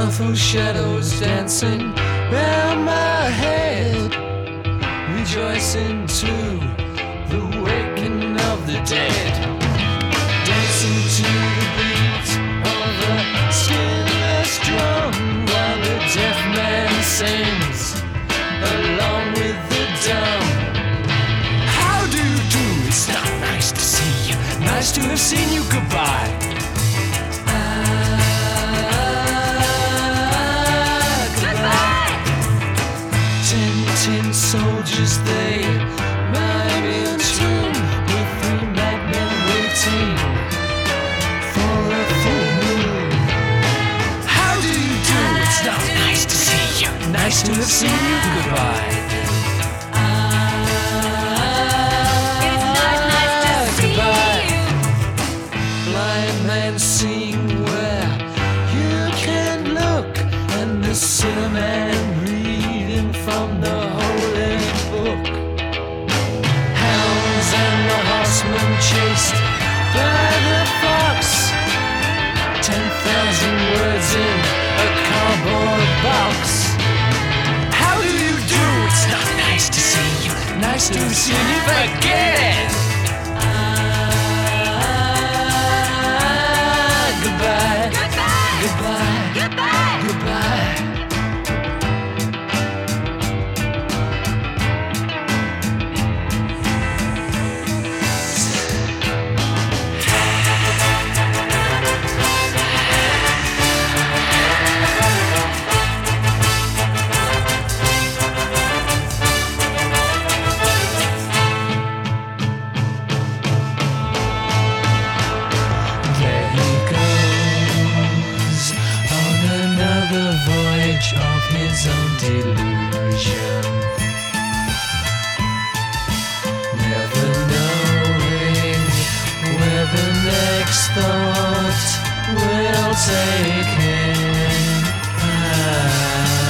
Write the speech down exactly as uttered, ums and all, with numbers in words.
Colorful shadows dancing round my head, rejoicing to the waking of the dead, dancing to the beat of a skinless drum while the deaf man sings along with the dumb. How do you do? It's not nice to see you, nice to have seen you. Goodbye. Tin soldiers, they might be a tomb with three madmen waiting for a full moon. How do you do? It's not nice to see you, nice to have seen you. Goodbye. It's not nice to see you. Blind man seeing where you can look, and the sinner man reading from the holy book. Hounds and the horsemen chased by the fox. Ten thousand words in a cardboard box. How do you do? It's not nice to see you, nice to see you. Forget it. Goodbye. Goodbye. Goodbye. Goodbye. There he goes on another voyage of his own delusion, never knowing where the next thought will take him. Ah.